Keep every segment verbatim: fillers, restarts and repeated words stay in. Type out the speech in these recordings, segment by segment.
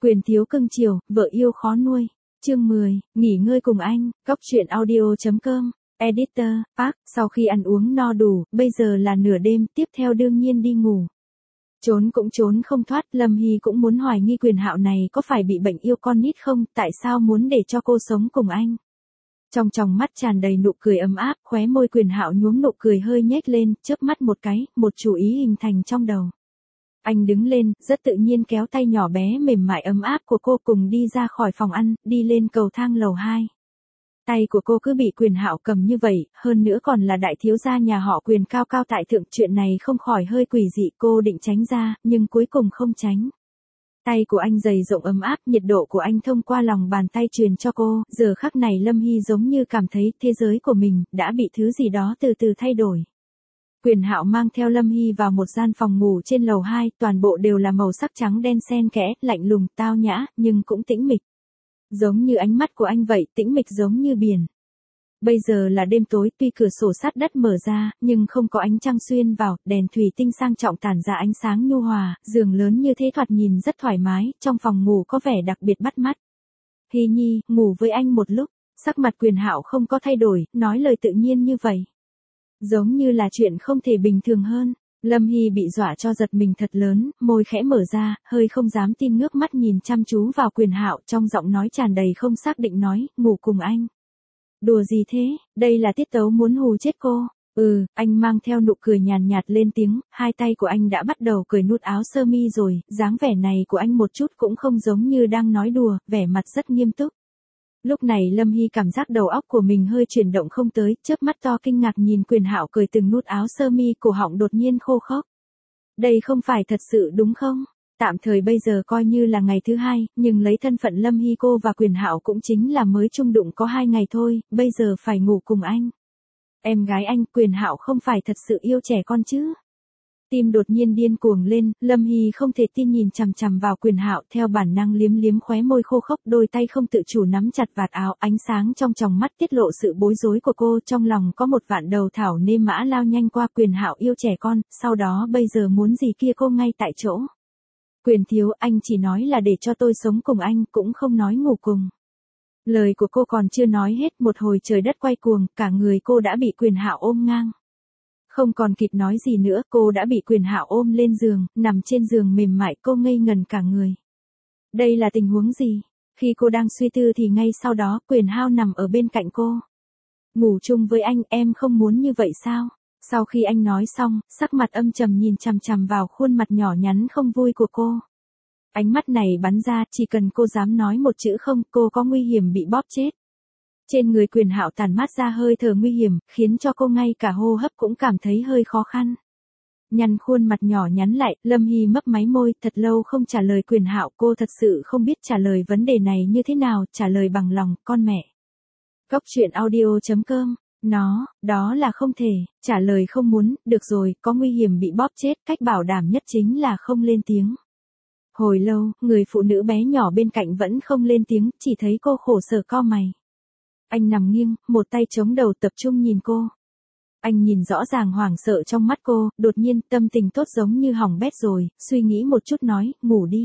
Quyền thiếu cưng chiều, vợ yêu khó nuôi. Chương mười, nghỉ ngơi cùng anh, góc truyện audio.com, editor, Park, sau khi ăn uống no đủ, bây giờ là nửa đêm, tiếp theo đương nhiên đi ngủ. Trốn cũng trốn không thoát, Lâm Hy cũng muốn hoài nghi Quyền Hạo này có phải bị bệnh yêu con nít không, tại sao muốn để cho cô sống cùng anh. Trong tròng mắt tràn đầy nụ cười ấm áp, khóe môi Quyền Hạo nhuốm nụ cười hơi nhếch lên, chớp mắt một cái, một chủ ý hình thành trong đầu. Anh đứng lên, rất tự nhiên kéo tay nhỏ bé mềm mại ấm áp của cô cùng đi ra khỏi phòng ăn, đi lên cầu thang lầu hai. Tay của cô cứ bị Quyền Hạo cầm như vậy, hơn nữa còn là đại thiếu gia nhà họ Quyền cao cao tại thượng, chuyện này không khỏi hơi quỷ dị, cô định tránh ra, nhưng cuối cùng không tránh. Tay của anh dày rộng ấm áp, nhiệt độ của anh thông qua lòng bàn tay truyền cho cô, giờ khắc này Lâm Hy giống như cảm thấy thế giới của mình đã bị thứ gì đó từ từ thay đổi. Quyền Hạo mang theo Lâm Hy vào một gian phòng ngủ trên lầu hai, toàn bộ đều là màu sắc trắng đen xen kẽ, lạnh lùng, tao nhã, nhưng cũng tĩnh mịch. Giống như ánh mắt của anh vậy, tĩnh mịch giống như biển. Bây giờ là đêm tối, tuy cửa sổ sắt đất mở ra, nhưng không có ánh trăng xuyên vào, đèn thủy tinh sang trọng tản ra ánh sáng nhu hòa, giường lớn như thế thoạt nhìn rất thoải mái, trong phòng ngủ có vẻ đặc biệt bắt mắt. Hy Nhi, ngủ với anh một lúc, sắc mặt Quyền Hạo không có thay đổi, nói lời tự nhiên như vậy. Giống như là chuyện không thể bình thường hơn. Lâm Hy bị dọa cho giật mình thật lớn, môi khẽ mở ra, hơi không dám tin ngước mắt nhìn chăm chú vào Quyền Hạo, trong giọng nói tràn đầy không xác định nói, ngủ cùng anh. Đùa gì thế, đây là tiết tấu muốn hù chết cô. Ừ, anh mang theo nụ cười nhàn nhạt lên tiếng, hai tay của anh đã bắt đầu cởi nút áo sơ mi rồi, dáng vẻ này của anh một chút cũng không giống như đang nói đùa, vẻ mặt rất nghiêm túc. Lúc này Lâm Hy cảm giác đầu óc của mình hơi chuyển động không tới, chớp mắt to kinh ngạc nhìn Quyền Hạo cởi từng nút áo sơ mi, cổ họng đột nhiên khô khốc. Đây không phải thật sự đúng không? Tạm thời bây giờ coi như là ngày thứ hai, nhưng lấy thân phận Lâm Hy cô và Quyền Hạo cũng chính là mới chung đụng có hai ngày thôi, bây giờ phải ngủ cùng anh. Em gái anh, Quyền Hạo không phải thật sự yêu trẻ con chứ? Tim đột nhiên điên cuồng lên, Lâm Hy không thể tin nhìn chằm chằm vào Quyền Hạo, theo bản năng liếm liếm khóe môi khô khốc, đôi tay không tự chủ nắm chặt vạt áo, ánh sáng trong tròng mắt tiết lộ sự bối rối của cô, trong lòng có một vạn đầu thảo nê mã lao nhanh qua. Quyền Hạo yêu trẻ con, sau đó bây giờ muốn gì kia cô ngay tại chỗ. Quyền thiếu, anh chỉ nói là để cho tôi sống cùng anh, cũng không nói ngủ cùng. Lời của cô còn chưa nói hết, một hồi trời đất quay cuồng, cả người cô đã bị Quyền Hạo ôm ngang. Không còn kịp nói gì nữa, cô đã bị Quyền Hạo ôm lên giường, nằm trên giường mềm mại, cô ngây ngần cả người. Đây là tình huống gì? Khi cô đang suy tư thì ngay sau đó, Quyền Hạo nằm ở bên cạnh cô. Ngủ chung với anh, em không muốn như vậy sao? Sau khi anh nói xong, sắc mặt âm trầm nhìn chằm chằm vào khuôn mặt nhỏ nhắn không vui của cô. Ánh mắt này bắn ra, chỉ cần cô dám nói một chữ không, cô có nguy hiểm bị bóp chết. Trên người Quyền Hạo tản mát ra hơi thở nguy hiểm, khiến cho cô ngay cả hô hấp cũng cảm thấy hơi khó khăn. Nhăn khuôn mặt nhỏ nhắn lại, Lâm Hy mấp máy môi, thật lâu không trả lời Quyền Hạo, cô thật sự không biết trả lời vấn đề này như thế nào, trả lời bằng lòng, con mẹ. Góc truyện audio.com, nó, đó là không thể, trả lời không muốn, được rồi, có nguy hiểm bị bóp chết, cách bảo đảm nhất chính là không lên tiếng. Hồi lâu, người phụ nữ bé nhỏ bên cạnh vẫn không lên tiếng, chỉ thấy cô khổ sở cau mày. Anh nằm nghiêng, một tay chống đầu tập trung nhìn cô. Anh nhìn rõ ràng hoảng sợ trong mắt cô, đột nhiên tâm tình tốt giống như hỏng bét rồi, suy nghĩ một chút nói, ngủ đi.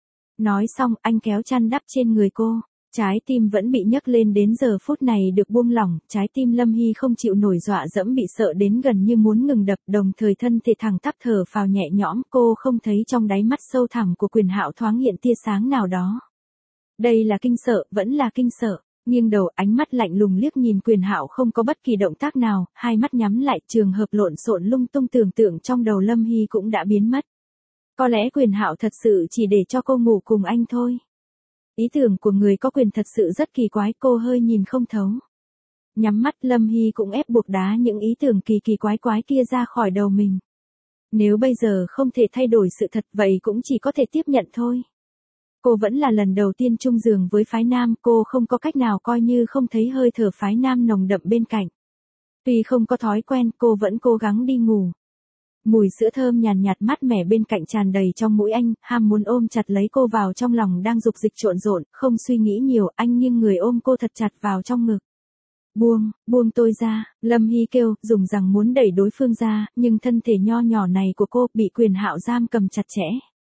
Nói xong, anh kéo chăn đắp trên người cô. Trái tim vẫn bị nhấc lên đến giờ phút này được buông lỏng, trái tim Lâm Hy không chịu nổi dọa dẫm bị sợ đến gần như muốn ngừng đập, đồng thời thân thể thẳng tắp thở phào nhẹ nhõm, cô không thấy trong đáy mắt sâu thẳm của Quyền Hạo thoáng hiện tia sáng nào đó. Đây là kinh sợ, vẫn là kinh sợ. Nghiêng đầu, ánh mắt lạnh lùng liếc nhìn Quyền Hạo không có bất kỳ động tác nào, hai mắt nhắm lại, trường hợp lộn xộn lung tung tưởng tượng trong đầu Lâm Hy cũng đã biến mất. Có lẽ Quyền Hạo thật sự chỉ để cho cô ngủ cùng anh thôi. Ý tưởng của người có quyền thật sự rất kỳ quái, cô hơi nhìn không thấu. Nhắm mắt, Lâm Hy cũng ép buộc đá những ý tưởng kỳ kỳ quái quái kia ra khỏi đầu mình. Nếu bây giờ không thể thay đổi sự thật, vậy cũng chỉ có thể tiếp nhận thôi. Cô vẫn là lần đầu tiên chung giường với phái nam, cô không có cách nào coi như không thấy hơi thở phái nam nồng đậm bên cạnh. Tuy không có thói quen, cô vẫn cố gắng đi ngủ. Mùi sữa thơm nhàn nhạt mát mẻ bên cạnh tràn đầy trong mũi anh, ham muốn ôm chặt lấy cô vào trong lòng đang dục dịch trộn rộn, không suy nghĩ nhiều, anh nghiêng người ôm cô thật chặt vào trong ngực. Buông, buông tôi ra, Lâm Hy kêu, dùng rằng muốn đẩy đối phương ra, nhưng thân thể nho nhỏ này của cô bị Quyền Hạo giam cầm chặt chẽ.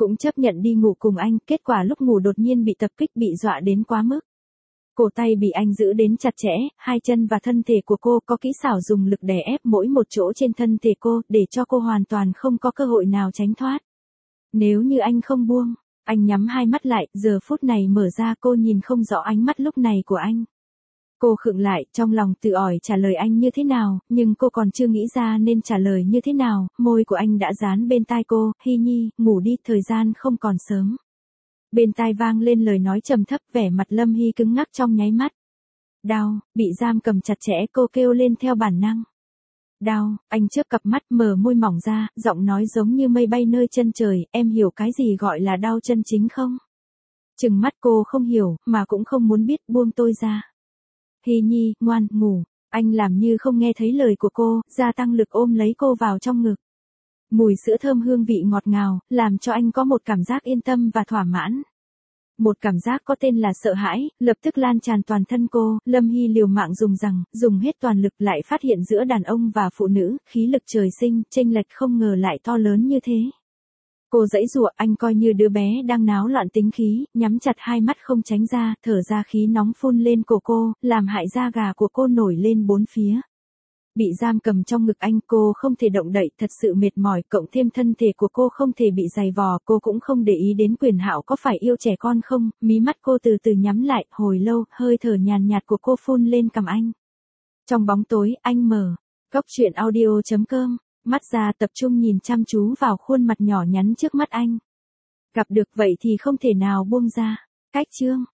cũng chấp nhận đi ngủ cùng anh, kết quả lúc ngủ đột nhiên bị tập kích bị dọa đến quá mức. Cổ tay bị anh giữ đến chặt chẽ, hai chân và thân thể của cô có kỹ xảo dùng lực đè ép mỗi một chỗ trên thân thể cô, để cho cô hoàn toàn không có cơ hội nào tránh thoát. Nếu như anh không buông, anh nhắm hai mắt lại, giờ phút này mở ra cô nhìn không rõ ánh mắt lúc này của anh. Cô khựng lại, trong lòng tự hỏi trả lời anh như thế nào, nhưng cô còn chưa nghĩ ra nên trả lời như thế nào, môi của anh đã dán bên tai cô, Hy Nhi, ngủ đi, thời gian không còn sớm. Bên tai vang lên lời nói trầm thấp, vẻ mặt Lâm Hy cứng ngắc trong nháy mắt. Đau, bị giam cầm chặt chẽ, cô kêu lên theo bản năng. Đau, anh chớp cặp mắt mở môi mỏng ra, giọng nói giống như mây bay nơi chân trời, em hiểu cái gì gọi là đau chân chính không? Trừng mắt cô không hiểu, mà cũng không muốn biết, buông tôi ra. Hy Nhi, ngoan, ngủ, anh làm như không nghe thấy lời của cô, gia tăng lực ôm lấy cô vào trong ngực. Mùi sữa thơm hương vị ngọt ngào, làm cho anh có một cảm giác yên tâm và thỏa mãn. Một cảm giác có tên là sợ hãi, lập tức lan tràn toàn thân cô, Lâm Hy liều mạng dùng rằng, dùng hết toàn lực lại phát hiện giữa đàn ông và phụ nữ, khí lực trời sinh, chênh lệch không ngờ lại to lớn như thế. Cô giãy giụa, anh coi như đứa bé đang náo loạn tính khí, nhắm chặt hai mắt không tránh ra, thở ra khí nóng phun lên cổ cô, làm hại da gà của cô nổi lên bốn phía. Bị giam cầm trong ngực anh, cô không thể động đậy, thật sự mệt mỏi, cộng thêm thân thể của cô không thể bị giày vò, cô cũng không để ý đến Quyền Hạo có phải yêu trẻ con không, mí mắt cô từ từ nhắm lại, hồi lâu, hơi thở nhàn nhạt của cô phun lên cằm anh. Trong bóng tối, anh mở, góc truyện audio chấm com, mắt ra tập trung nhìn chăm chú vào khuôn mặt nhỏ nhắn trước mắt anh. Gặp được vậy thì không thể nào buông ra. Cách chương